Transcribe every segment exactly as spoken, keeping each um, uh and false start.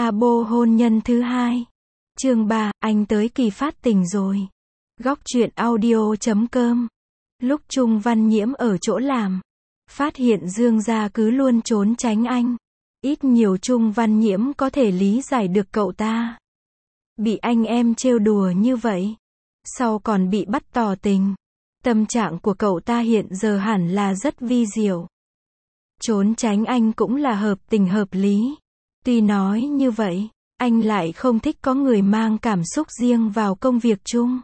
Labo hôn nhân thứ hai. Chương ba, anh tới kỳ phát tình rồi. Góc truyện audio chấm com. Lúc Trung Văn Nhiễm ở chỗ làm, phát hiện Dương gia cứ luôn trốn tránh anh. Ít nhiều Trung Văn Nhiễm có thể lý giải được cậu ta. Bị anh em trêu đùa như vậy, sau còn bị bắt tỏ tình. Tâm trạng của cậu ta hiện giờ hẳn là rất vi diệu. Trốn tránh anh cũng là hợp tình hợp lý. Tuy nói như vậy, anh lại không thích có người mang cảm xúc riêng vào công việc chung.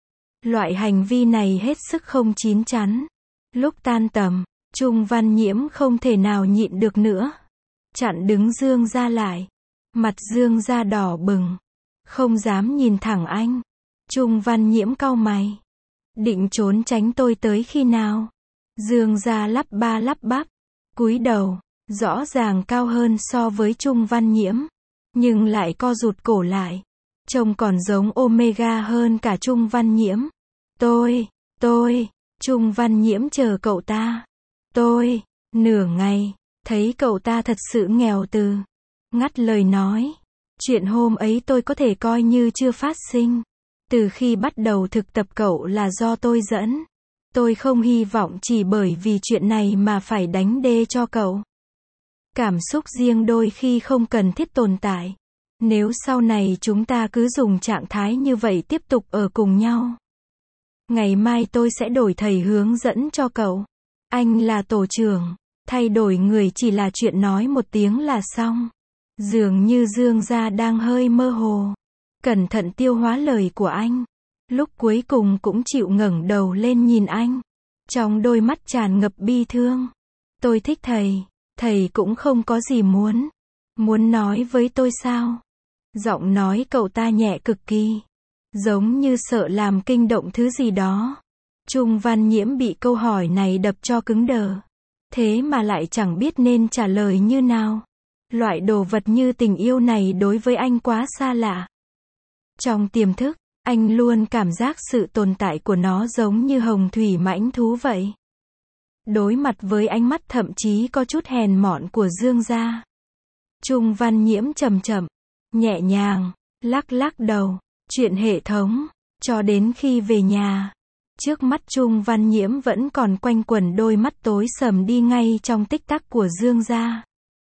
Loại hành vi này hết sức không chín chắn. Lúc tan tầm, Trung Văn Nhiễm không thể nào nhịn được nữa. Chặn đứng Dương gia lại. Mặt Dương gia đỏ bừng, không dám nhìn thẳng anh. Trung Văn Nhiễm cau mày. Định trốn tránh tôi tới khi nào? Dương gia lắp ba lắp bắp, cúi đầu, rõ ràng cao hơn so với Trung Văn Nhiễm, nhưng lại co rụt cổ lại, trông còn giống Omega hơn cả Trung Văn Nhiễm. Tôi, tôi, Trung Văn Nhiễm chờ cậu ta. Tôi, nửa ngày, thấy cậu ta thật sự nghèo từ, ngắt lời nói. Chuyện hôm ấy tôi có thể coi như chưa phát sinh. Từ khi bắt đầu thực tập cậu là do tôi dẫn. Tôi không hy vọng chỉ bởi vì chuyện này mà phải đánh đê cho cậu. Cảm xúc riêng đôi khi không cần thiết tồn tại. Nếu sau này chúng ta cứ dùng trạng thái như vậy tiếp tục ở cùng nhau, ngày mai tôi sẽ đổi thầy hướng dẫn cho cậu. Anh là tổ trưởng, thay đổi người chỉ là chuyện nói một tiếng là xong. Dường như Dương gia đang hơi mơ hồ, cẩn thận tiêu hóa lời của anh. Lúc cuối cùng cũng chịu ngẩng đầu lên nhìn anh, trong đôi mắt tràn ngập bi thương. Tôi thích thầy, thầy cũng không có gì muốn. Muốn nói với tôi sao? Giọng nói cậu ta nhẹ cực kỳ, giống như sợ làm kinh động thứ gì đó. Trung Văn Nhiễm bị câu hỏi này đập cho cứng đờ. Thế mà lại chẳng biết nên trả lời như nào. Loại đồ vật như tình yêu này đối với anh quá xa lạ. Trong tiềm thức, anh luôn cảm giác sự tồn tại của nó giống như hồng thủy mãnh thú vậy. Đối mặt với ánh mắt thậm chí có chút hèn mọn của Dương gia, Trung Văn Nhiễm chậm chậm, nhẹ nhàng, lắc lắc đầu. Chuyện hệ thống, cho đến khi về nhà, trước mắt Trung Văn Nhiễm vẫn còn quanh quẩn đôi mắt tối sầm đi ngay trong tích tắc của Dương gia.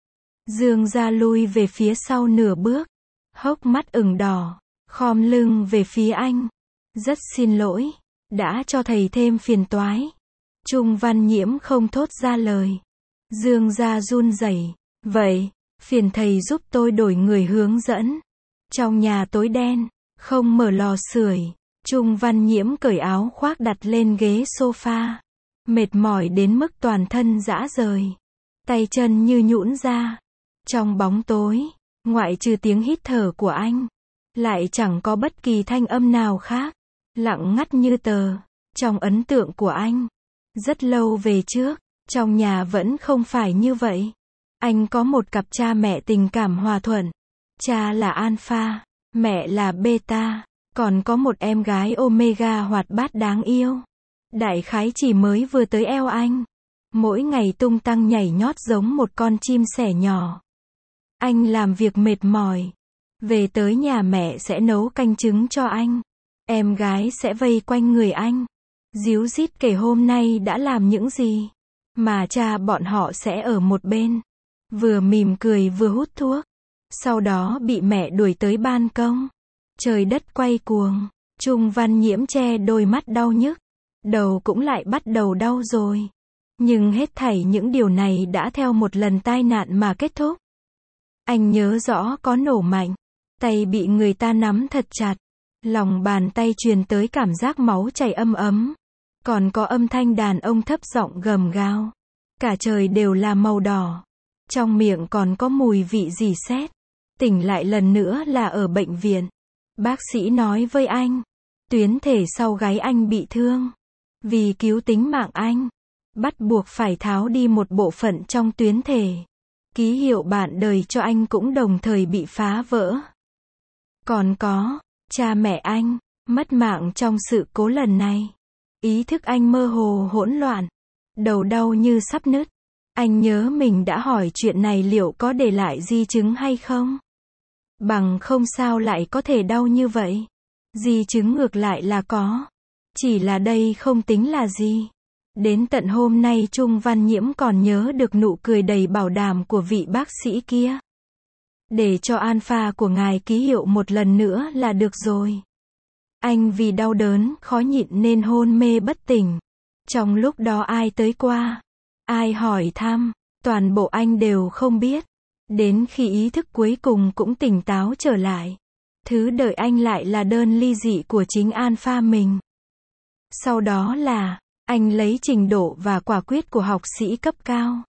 Dương gia lui về phía sau nửa bước, hốc mắt ửng đỏ, khom lưng về phía anh. Rất xin lỗi, đã cho thầy thêm phiền toái. Trung Văn Nhiễm không thốt ra lời. Dương gia run rẩy. Vậy, phiền thầy giúp tôi đổi người hướng dẫn. Trong nhà tối đen, không mở lò sưởi. Trung Văn Nhiễm cởi áo khoác đặt lên ghế sofa. Mệt mỏi đến mức toàn thân rã rời. Tay chân như nhũn ra. Trong bóng tối, ngoại trừ tiếng hít thở của anh, lại chẳng có bất kỳ thanh âm nào khác. Lặng ngắt như tờ. Trong ấn tượng của anh, rất lâu về trước, trong nhà vẫn không phải như vậy. Anh có một cặp cha mẹ tình cảm hòa thuận. Cha là Alpha, mẹ là Beta, còn có một em gái Omega hoạt bát đáng yêu. Đại khái chỉ mới vừa tới eo anh. Mỗi ngày tung tăng nhảy nhót giống một con chim sẻ nhỏ. Anh làm việc mệt mỏi, về tới nhà mẹ sẽ nấu canh trứng cho anh. Em gái sẽ vây quanh người anh, díu dít kể hôm nay đã làm những gì. Mà cha bọn họ sẽ ở một bên, vừa mỉm cười vừa hút thuốc. Sau đó bị mẹ đuổi tới ban công. Trời đất quay cuồng. Trung Văn Nhiễm che đôi mắt đau nhức. Đầu cũng lại bắt đầu đau rồi. Nhưng hết thảy những điều này đã theo một lần tai nạn mà kết thúc. Anh nhớ rõ có nổ mạnh, tay bị người ta nắm thật chặt, lòng bàn tay truyền tới cảm giác máu chảy ấm ấm. Còn có âm thanh đàn ông thấp giọng gầm gào. Cả trời đều là màu đỏ. Trong miệng còn có mùi vị rỉ sét. Tỉnh lại lần nữa là ở bệnh viện. Bác sĩ nói với anh, tuyến thể sau gáy anh bị thương. Vì cứu tính mạng anh, bắt buộc phải tháo đi một bộ phận trong tuyến thể. Ký hiệu bạn đời cho anh cũng đồng thời bị phá vỡ. Còn có, cha mẹ anh, mất mạng trong sự cố lần này. Ý thức anh mơ hồ hỗn loạn. Đầu đau như sắp nứt. Anh nhớ mình đã hỏi chuyện này liệu có để lại di chứng hay không. Bằng không sao lại có thể đau như vậy. Di chứng ngược lại là có. Chỉ là đây không tính là gì. Đến tận hôm nay Trung Văn Nhiễm còn nhớ được nụ cười đầy bảo đảm của vị bác sĩ kia. Để cho alpha của ngài ký hiệu một lần nữa là được rồi. Anh vì đau đớn, khó nhịn nên hôn mê bất tỉnh. Trong lúc đó ai tới qua, ai hỏi thăm, toàn bộ anh đều không biết. Đến khi ý thức cuối cùng cũng tỉnh táo trở lại. Thứ đợi anh lại là đơn ly dị của chính alpha mình. Sau đó là, anh lấy trình độ và quả quyết của học sĩ cấp cao.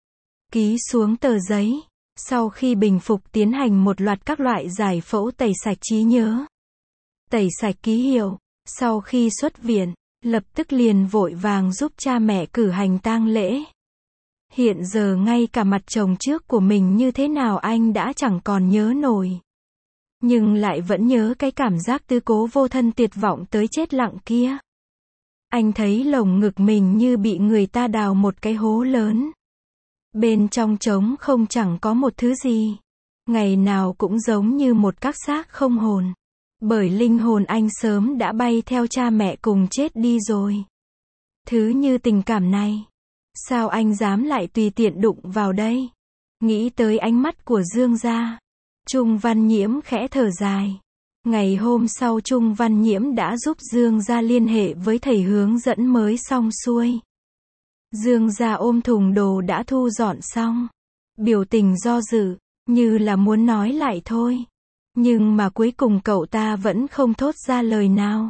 Ký xuống tờ giấy. Sau khi bình phục tiến hành một loạt các loại giải phẫu tẩy sạch trí nhớ. Tẩy sạch ký hiệu. Sau khi xuất viện, lập tức liền vội vàng giúp cha mẹ cử hành tang lễ. Hiện giờ ngay cả mặt chồng trước của mình như thế nào anh đã chẳng còn nhớ nổi. Nhưng lại vẫn nhớ cái cảm giác tư cố vô thân tuyệt vọng tới chết lặng kia. Anh thấy lồng ngực mình như bị người ta đào một cái hố lớn. Bên trong trống không chẳng có một thứ gì. Ngày nào cũng giống như một các xác không hồn. Bởi linh hồn anh sớm đã bay theo cha mẹ cùng chết đi rồi. Thứ như tình cảm này. Sao anh dám lại tùy tiện đụng vào đây? Nghĩ tới ánh mắt của Dương gia. Trung Văn Nhiễm khẽ thở dài. Ngày hôm sau Trung Văn Nhiễm đã giúp Dương gia liên hệ với thầy hướng dẫn mới xong xuôi. Dương gia ôm thùng đồ đã thu dọn xong. Biểu tình do dự, như là muốn nói lại thôi. Nhưng mà cuối cùng cậu ta vẫn không thốt ra lời nào.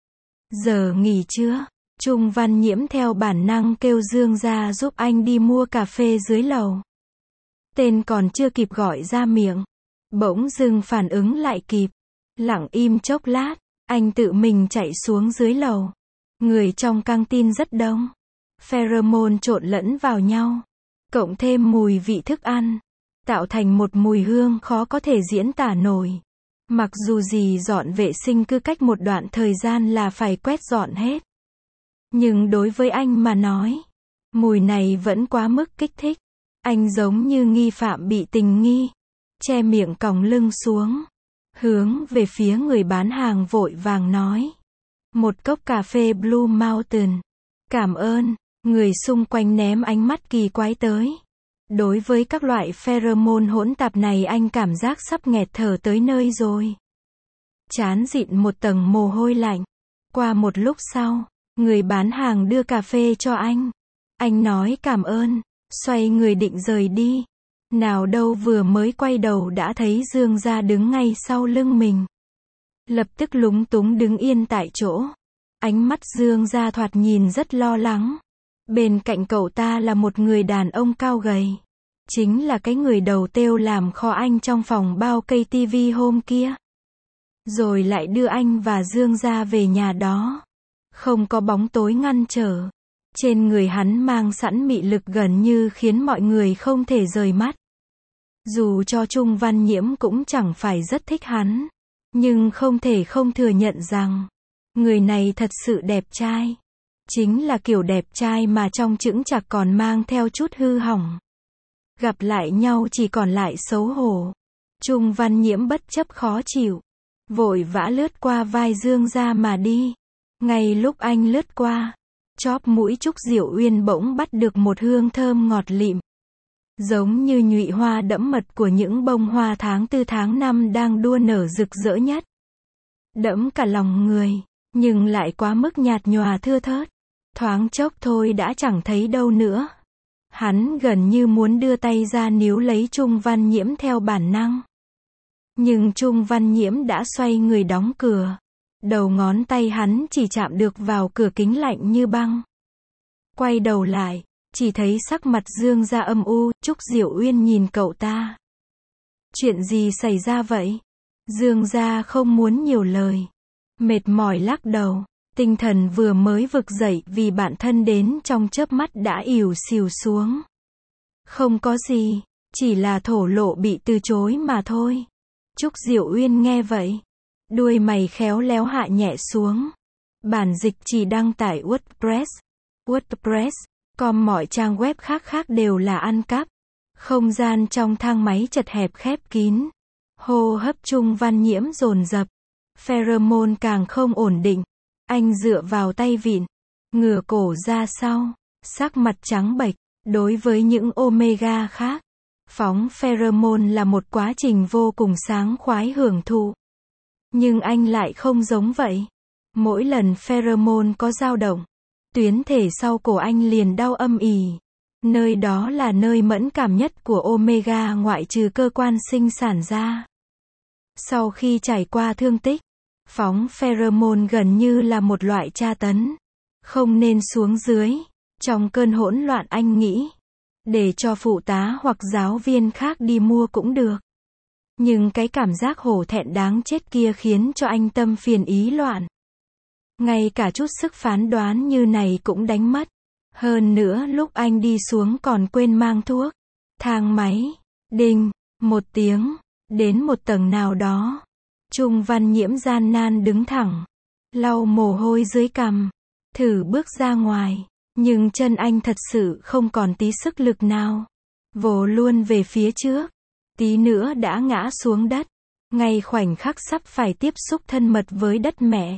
Giờ nghỉ trưa, Trung Văn Nhiễm theo bản năng kêu Dương gia giúp anh đi mua cà phê dưới lầu. Tên còn chưa kịp gọi ra miệng. Bỗng dưng phản ứng lại kịp. Lặng im chốc lát, anh tự mình chạy xuống dưới lầu. Người trong căng tin rất đông. Pheromone trộn lẫn vào nhau. Cộng thêm mùi vị thức ăn. Tạo thành một mùi hương khó có thể diễn tả nổi. Mặc dù gì dọn vệ sinh cứ cách một đoạn thời gian là phải quét dọn hết. Nhưng đối với anh mà nói, mùi này vẫn quá mức kích thích. Anh giống như nghi phạm bị tình nghi. Che miệng còng lưng xuống. Hướng về phía người bán hàng vội vàng nói. Một cốc cà phê Blue Mountain. Cảm ơn. Người xung quanh ném ánh mắt kỳ quái tới. Đối với các loại pheromone hỗn tạp này anh cảm giác sắp nghẹt thở tới nơi rồi. Trán dịn một tầng mồ hôi lạnh. Qua một lúc sau, người bán hàng đưa cà phê cho anh. Anh nói cảm ơn, xoay người định rời đi. Nào đâu vừa mới quay đầu đã thấy Dương gia đứng ngay sau lưng mình. Lập tức lúng túng đứng yên tại chỗ. Ánh mắt Dương gia thoạt nhìn rất lo lắng. Bên cạnh cậu ta là một người đàn ông cao gầy. Chính là cái người đầu têu làm kho anh trong phòng bao cây tivi hôm kia. Rồi lại đưa anh và Dương gia về nhà đó. Không có bóng tối ngăn trở. Trên người hắn mang sẵn mị lực gần như khiến mọi người không thể rời mắt. Dù cho Trung Văn Nhiễm cũng chẳng phải rất thích hắn. Nhưng không thể không thừa nhận rằng, người này thật sự đẹp trai. Chính là kiểu đẹp trai mà trong chững chạc còn mang theo chút hư hỏng. Gặp lại nhau chỉ còn lại xấu hổ. Trung Văn Nhiễm bất chấp khó chịu. Vội vã lướt qua vai Dương gia mà đi. Ngay lúc anh lướt qua, chóp mũi Trúc Diệu Uyên bỗng bắt được một hương thơm ngọt lịm. Giống như nhụy hoa đẫm mật của những bông hoa tháng tư tháng năm đang đua nở rực rỡ nhất. Đẫm cả lòng người, nhưng lại quá mức nhạt nhòa thưa thớt. Thoáng chốc thôi đã chẳng thấy đâu nữa. Hắn gần như muốn đưa tay ra níu lấy Trung Văn Nhiễm theo bản năng. Nhưng Trung Văn Nhiễm đã xoay người đóng cửa. Đầu ngón tay hắn chỉ chạm được vào cửa kính lạnh như băng. Quay đầu lại, chỉ thấy sắc mặt Dương gia âm u. Trúc Diệu Uyên nhìn cậu ta. Chuyện gì xảy ra vậy? Dương gia không muốn nhiều lời. Mệt mỏi lắc đầu. Tinh thần vừa mới vực dậy vì bạn thân đến trong chớp mắt đã ỉu xìu xuống. Không có gì, chỉ là thổ lộ bị từ chối mà thôi. Trúc Diệu Uyên nghe vậy. Đuôi mày khéo léo hạ nhẹ xuống. Bản dịch chỉ đăng tải WordPress. WordPress, com mọi trang web khác khác đều là ăn cắp. Không gian trong thang máy chật hẹp khép kín. Hô hấp Trung Văn Nhiễm dồn dập. Pheromone càng không ổn định. Anh dựa vào tay vịn, ngửa cổ ra sau, sắc mặt trắng bệch. Đối với những omega khác, phóng pheromone là một quá trình vô cùng sáng khoái hưởng thụ. Nhưng anh lại không giống vậy. Mỗi lần pheromone có dao động, tuyến thể sau cổ anh liền đau âm ỉ. Nơi đó là nơi mẫn cảm nhất của omega ngoại trừ cơ quan sinh sản ra. Sau khi trải qua thương tích, phóng pheromone gần như là một loại tra tấn. Không nên xuống dưới. Trong cơn hỗn loạn anh nghĩ, để cho phụ tá hoặc giáo viên khác đi mua cũng được. Nhưng cái cảm giác hổ thẹn đáng chết kia khiến cho anh tâm phiền ý loạn. Ngay cả chút sức phán đoán như này cũng đánh mất. Hơn nữa lúc anh đi xuống còn quên mang thuốc. Thang máy, đinh, một tiếng, đến một tầng nào đó. Trung Văn Nhiễm gian nan đứng thẳng, lau mồ hôi dưới cằm, thử bước ra ngoài. Nhưng chân anh thật sự không còn tí sức lực nào. Vồ luôn về phía trước. Tí nữa đã ngã xuống đất. Ngay khoảnh khắc sắp phải tiếp xúc thân mật với đất mẹ.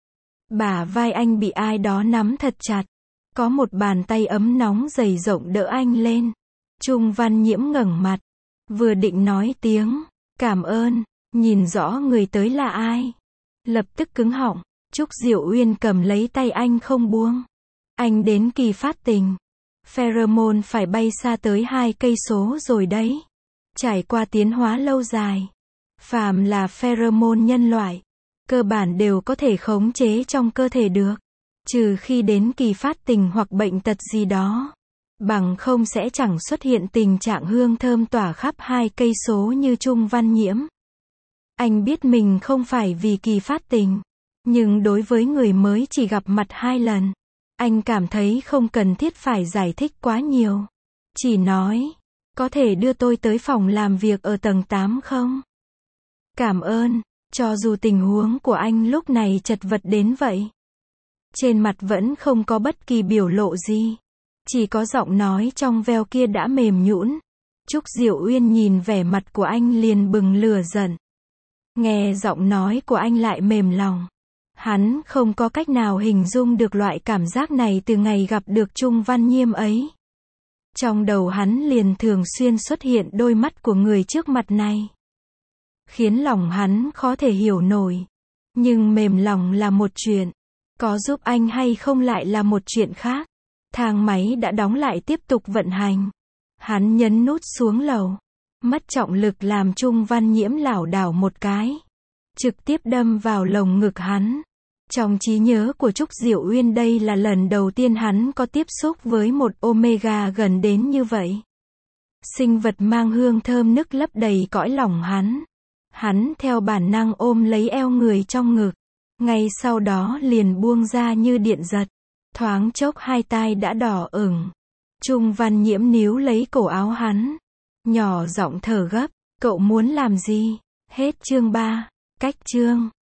Bả vai anh bị ai đó nắm thật chặt. Có một bàn tay ấm nóng dày rộng đỡ anh lên. Trung Văn Nhiễm ngẩng mặt. Vừa định nói tiếng cảm ơn, nhìn rõ người tới là ai. Lập tức cứng họng. Trúc Diệu Uyên cầm lấy tay anh không buông. Anh đến kỳ phát tình. Pheromone phải bay xa tới hai cây số rồi đấy. Trải qua tiến hóa lâu dài. Phàm là pheromone nhân loại, cơ bản đều có thể khống chế trong cơ thể được. Trừ khi đến kỳ phát tình hoặc bệnh tật gì đó. Bằng không sẽ chẳng xuất hiện tình trạng hương thơm tỏa khắp hai cây số như Trung Văn Nhiễm. Anh biết mình không phải vì kỳ phát tình. Nhưng đối với người mới chỉ gặp mặt hai lần, anh cảm thấy không cần thiết phải giải thích quá nhiều. Chỉ nói, có thể đưa tôi tới phòng làm việc ở tầng tám không? Cảm ơn, cho dù tình huống của anh lúc này chật vật đến vậy. Trên mặt vẫn không có bất kỳ biểu lộ gì. Chỉ có giọng nói trong veo kia đã mềm nhũn. Trúc Diệu Uyên nhìn vẻ mặt của anh liền bừng lửa giận. Nghe giọng nói của anh lại mềm lòng. Hắn không có cách nào hình dung được loại cảm giác này từ ngày gặp được Trung Văn Nhiễm ấy. Trong đầu hắn liền thường xuyên xuất hiện đôi mắt của người trước mặt này. Khiến lòng hắn khó thể hiểu nổi. Nhưng mềm lòng là một chuyện. Có giúp anh hay không lại là một chuyện khác. Thang máy đã đóng lại tiếp tục vận hành. Hắn nhấn nút xuống lầu. Mất trọng lực làm Trung Văn Nhiễm lảo đảo một cái. Trực tiếp đâm vào lồng ngực hắn. Trong trí nhớ của Trúc Diệu Uyên đây là lần đầu tiên hắn có tiếp xúc với một omega gần đến như vậy. Sinh vật mang hương thơm nức lấp đầy cõi lòng hắn. Hắn theo bản năng ôm lấy eo người trong ngực. Ngay sau đó liền buông ra như điện giật. Thoáng chốc hai tai đã đỏ ửng. Trung Văn Nhiễm níu lấy cổ áo hắn. Nhỏ giọng thở gấp. Cậu muốn làm gì? Hết chương ba. Cách chương.